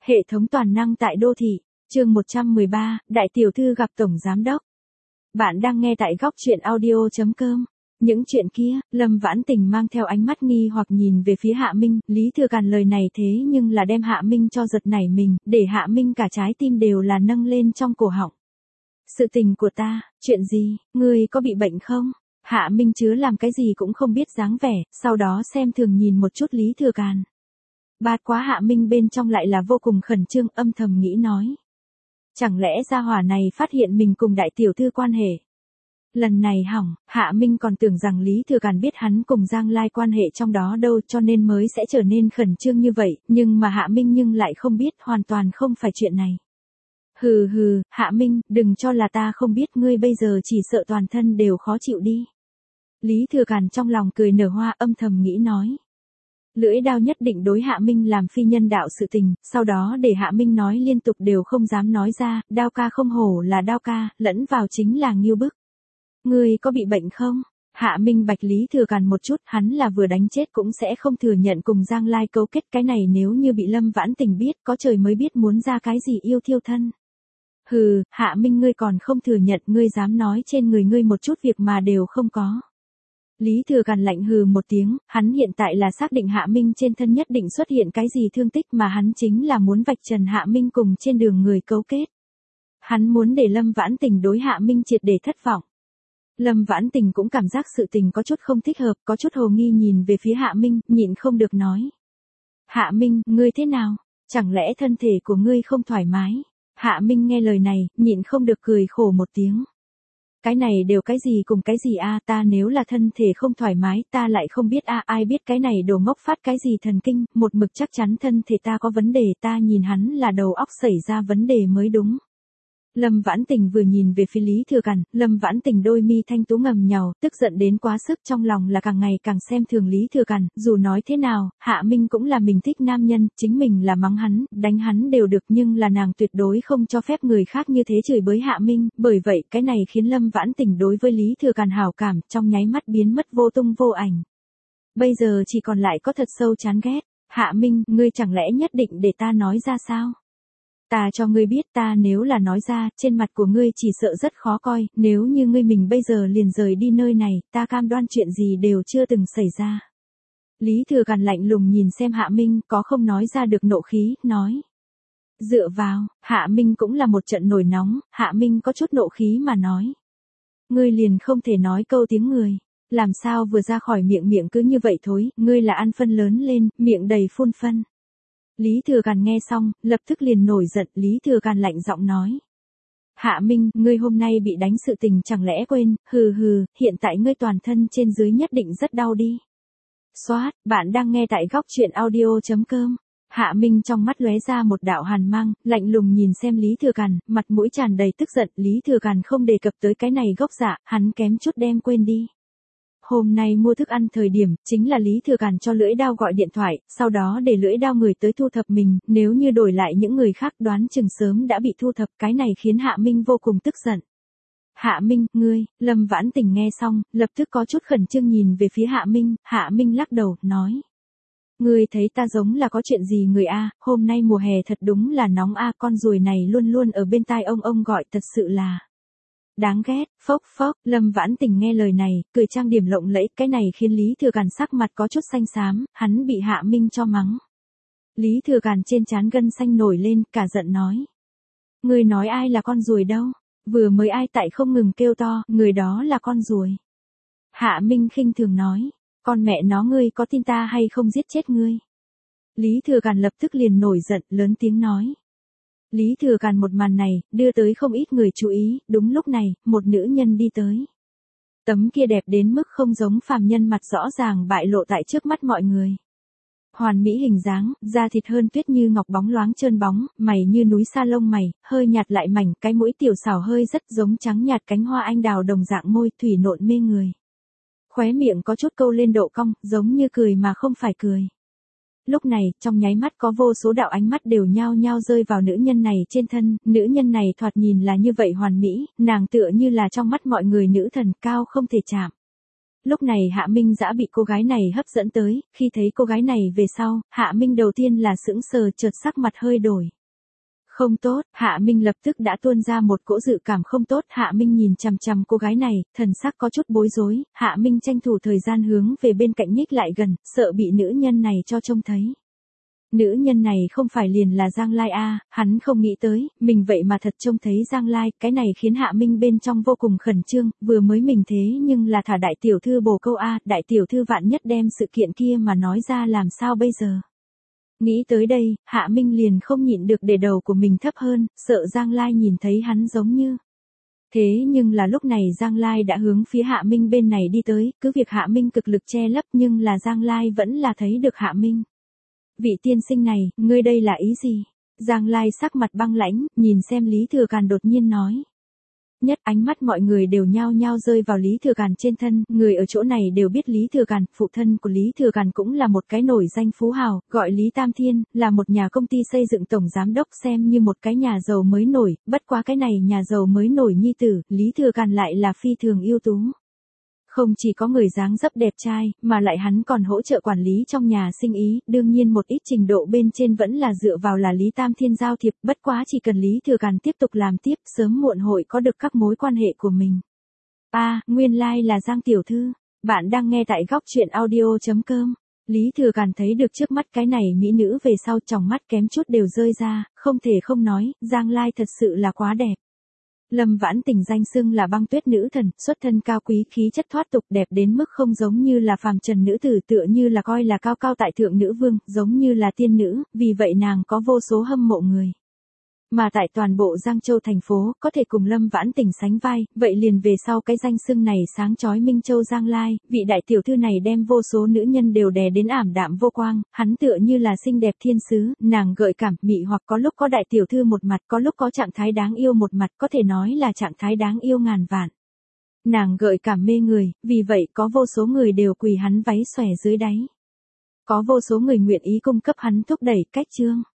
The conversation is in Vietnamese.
Hệ thống toàn năng tại đô thị, chương 113, Đại tiểu thư gặp tổng giám đốc. Bạn đang nghe tại góc truyện audio.com. Những chuyện kia, Lâm Vãn Tình mang theo ánh mắt nghi hoặc nhìn về phía Hạ Minh, Lý Thừa Càn lời này thế nhưng là đem Hạ Minh cho giật nảy mình, để Hạ Minh cả trái tim đều là nâng lên trong cổ họng. Sự tình của ta, chuyện gì, ngươi có bị bệnh không? Hạ Minh chứa làm cái gì cũng không biết dáng vẻ, sau đó xem thường nhìn một chút Lý Thừa Càn. Bát quá Hạ Minh bên trong lại là vô cùng khẩn trương, âm thầm nghĩ nói. Chẳng lẽ gia hỏa này phát hiện mình cùng đại tiểu thư quan hệ? Lần này hỏng, Hạ Minh còn tưởng rằng Lý Thừa Càn biết hắn cùng Giang Lai quan hệ trong đó đâu cho nên mới sẽ trở nên khẩn trương như vậy, nhưng mà Hạ Minh nhưng lại không biết, hoàn toàn không phải chuyện này. Hừ hừ, Hạ Minh, đừng cho là ta không biết, ngươi bây giờ chỉ sợ toàn thân đều khó chịu đi. Lý Thừa Càn trong lòng cười nở hoa, âm thầm nghĩ nói. Lưỡi đao nhất định đối Hạ Minh làm phi nhân đạo sự tình, sau đó để Hạ Minh nói liên tục đều không dám nói ra, đao ca không hổ là đao ca, lẫn vào chính là nghiêu bức. Ngươi có bị bệnh không? Hạ Minh bạch Lý Thừa Càn một chút, hắn là vừa đánh chết cũng sẽ không thừa nhận cùng Giang Lai cấu kết, cái này nếu như bị Lâm Vãn Tình biết, có trời mới biết muốn ra cái gì yêu thiêu thân. Hừ, Hạ Minh ngươi còn không thừa nhận, ngươi dám nói trên người ngươi một chút việc mà đều không có. Lý Thừa Càn lạnh hừ một tiếng, hắn hiện tại là xác định Hạ Minh trên thân nhất định xuất hiện cái gì thương tích mà hắn chính là muốn vạch trần Hạ Minh cùng trên đường người cấu kết. Hắn muốn để Lâm Vãn Tình đối Hạ Minh triệt để thất vọng. Lâm Vãn Tình cũng cảm giác sự tình có chút không thích hợp, có chút hồ nghi nhìn về phía Hạ Minh, nhịn không được nói. Hạ Minh, ngươi thế nào? Chẳng lẽ thân thể của ngươi không thoải mái? Hạ Minh nghe lời này, nhịn không được cười khổ một tiếng. Cái này đều cái gì cùng cái gì a, ta nếu là thân thể không thoải mái ta lại không biết a, ai biết cái này đồ ngốc phát cái gì thần kinh, một mực chắc chắn thân thể ta có vấn đề, ta nhìn hắn là đầu óc xảy ra vấn đề mới đúng. Lâm Vãn Tình vừa nhìn về phía Lý Thừa Càn, Lâm Vãn Tình đôi mi thanh tú ngầm nhàu, tức giận đến quá sức, trong lòng là càng ngày càng xem thường Lý Thừa Càn, dù nói thế nào, Hạ Minh cũng là mình thích nam nhân, chính mình là mắng hắn, đánh hắn đều được, nhưng là nàng tuyệt đối không cho phép người khác như thế chửi bới Hạ Minh, bởi vậy cái này khiến Lâm Vãn Tình đối với Lý Thừa Càn hảo cảm trong nháy mắt biến mất vô tung vô ảnh. Bây giờ chỉ còn lại có thật sâu chán ghét. Hạ Minh, ngươi chẳng lẽ nhất định để ta nói ra sao? Ta cho ngươi biết, ta nếu là nói ra, trên mặt của ngươi chỉ sợ rất khó coi, nếu như ngươi mình bây giờ liền rời đi nơi này, ta cam đoan chuyện gì đều chưa từng xảy ra. Lý Thừa Càn lạnh lùng nhìn xem Hạ Minh, có không nói ra được nộ khí, nói. Dựa vào, Hạ Minh cũng là một trận nổi nóng, Hạ Minh có chút nộ khí mà nói. Ngươi liền không thể nói câu tiếng người, làm sao vừa ra khỏi miệng cứ như vậy thối, ngươi là ăn phân lớn lên, miệng đầy phun phân. Lý Thừa Càn nghe xong, lập tức liền nổi giận, Lý Thừa Càn lạnh giọng nói. Hạ Minh, ngươi hôm nay bị đánh sự tình chẳng lẽ quên, hừ hừ, hiện tại ngươi toàn thân trên dưới nhất định rất đau đi. Xoát, bạn đang nghe tại góc truyện audio.com. Hạ Minh trong mắt lóe ra một đạo hàn mang, lạnh lùng nhìn xem Lý Thừa Càn, mặt mũi tràn đầy tức giận, Lý Thừa Càn không đề cập tới cái này gốc dạ, hắn kém chút đem quên đi. Hôm nay mua thức ăn thời điểm, chính là Lý Thừa Càn cho lưỡi đao gọi điện thoại, sau đó để lưỡi đao người tới thu thập mình, nếu như đổi lại những người khác đoán chừng sớm đã bị thu thập, cái này khiến Hạ Minh vô cùng tức giận. Hạ Minh, ngươi, Lâm Vãn Tình nghe xong, lập tức có chút khẩn trương nhìn về phía Hạ Minh lắc đầu, nói. Ngươi thấy ta giống là có chuyện gì người a, hôm nay mùa hè thật đúng là nóng a, con ruồi này luôn luôn ở bên tai ông gọi thật sự là. Đáng ghét, phốc phốc, Lâm Vãn Tình nghe lời này, cười trang điểm lộng lẫy, cái này khiến Lý Thừa Càn sắc mặt có chút xanh xám, hắn bị Hạ Minh cho mắng. Lý Thừa Càn trên trán gân xanh nổi lên, cả giận nói. Người nói ai là con ruồi đâu, vừa mới ai tại không ngừng kêu to, người đó là con ruồi. Hạ Minh khinh thường nói, con mẹ nó ngươi có tin ta hay không giết chết ngươi. Lý Thừa Càn lập tức liền nổi giận, lớn tiếng nói. Lý Thừa Càn một màn này, đưa tới không ít người chú ý, đúng lúc này, một nữ nhân đi tới. Tấm kia đẹp đến mức không giống phàm nhân mặt rõ ràng bại lộ tại trước mắt mọi người. Hoàn mỹ hình dáng, da thịt hơn tuyết như ngọc bóng loáng trơn bóng, mày như núi sa lông mày, hơi nhạt lại mảnh, cái mũi tiểu xảo hơi rất giống trắng nhạt cánh hoa anh đào đồng dạng môi, thủy nộn mê người. Khóe miệng có chút câu lên độ cong, giống như cười mà không phải cười. Lúc này, trong nháy mắt có vô số đạo ánh mắt đều nhao nhao rơi vào nữ nhân này trên thân, nữ nhân này thoạt nhìn là như vậy hoàn mỹ, nàng tựa như là trong mắt mọi người nữ thần cao không thể chạm. Lúc này Hạ Minh Dã bị cô gái này hấp dẫn tới, khi thấy cô gái này về sau, Hạ Minh đầu tiên là sững sờ chợt sắc mặt hơi đổi. Không tốt, Hạ Minh lập tức đã tuôn ra một cỗ dự cảm không tốt, Hạ Minh nhìn chằm chằm cô gái này, thần sắc có chút bối rối, Hạ Minh tranh thủ thời gian hướng về bên cạnh nhích lại gần, sợ bị nữ nhân này cho trông thấy. Nữ nhân này không phải liền là Giang Lai a, hắn không nghĩ tới, mình vậy mà thật trông thấy Giang Lai, cái này khiến Hạ Minh bên trong vô cùng khẩn trương, vừa mới mình thế nhưng là thả đại tiểu thư bồ câu a, đại tiểu thư vạn nhất đem sự kiện kia mà nói ra làm sao bây giờ. Nghĩ tới đây, Hạ Minh liền không nhịn được để đầu của mình thấp hơn, sợ Giang Lai nhìn thấy hắn giống như. Thế nhưng là lúc này Giang Lai đã hướng phía Hạ Minh bên này đi tới, cứ việc Hạ Minh cực lực che lấp nhưng là Giang Lai vẫn là thấy được Hạ Minh. Vị tiên sinh này, ngươi đây là ý gì? Giang Lai sắc mặt băng lãnh, nhìn xem Lý Thừa Càn đột nhiên nói. Nhất ánh mắt mọi người đều nhao nhao rơi vào Lý Thừa Càn trên thân, người ở chỗ này đều biết Lý Thừa Càn, phụ thân của Lý Thừa Càn cũng là một cái nổi danh phú hào, gọi Lý Tam Thiên, là một nhà công ty xây dựng tổng giám đốc xem như một cái nhà giàu mới nổi, bất quá cái này nhà giàu mới nổi nhi tử, Lý Thừa Càn lại là phi thường ưu tú. Không chỉ có người dáng dấp đẹp trai, mà lại hắn còn hỗ trợ quản lý trong nhà sinh ý, đương nhiên một ít trình độ bên trên vẫn là dựa vào là Lý Tam Thiên giao thiệp, bất quá chỉ cần Lý Thừa Càn tiếp tục làm tiếp, sớm muộn hội có được các mối quan hệ của mình. Nguyên lai là Giang tiểu thư, bạn đang nghe tại góc truyện audio.com. Lý Thừa Càn thấy được trước mắt cái này mỹ nữ về sau tròng mắt kém chút đều rơi ra, không thể không nói, Giang Lai thật sự là quá đẹp. Lâm Vãn Tình danh xưng là băng tuyết nữ thần, xuất thân cao quý khí chất thoát tục đẹp đến mức không giống như là phàm trần nữ tử tựa như là coi là cao cao tại thượng nữ vương, giống như là tiên nữ, vì vậy nàng có vô số hâm mộ người. Mà tại toàn bộ Giang Châu thành phố, có thể cùng Lâm Vãn Tình sánh vai, vậy liền về sau cái danh xưng này sáng chói Minh Châu Giang Lai, vị đại tiểu thư này đem vô số nữ nhân đều đè đến ảm đạm vô quang, hắn tựa như là xinh đẹp thiên sứ, nàng gợi cảm, mị hoặc có lúc có đại tiểu thư một mặt, có lúc có trạng thái đáng yêu một mặt, có thể nói là trạng thái đáng yêu ngàn vạn. Nàng gợi cảm mê người, vì vậy có vô số người đều quỳ hắn váy xòe dưới đáy. Có vô số người nguyện ý cung cấp hắn thúc đẩy cách chương.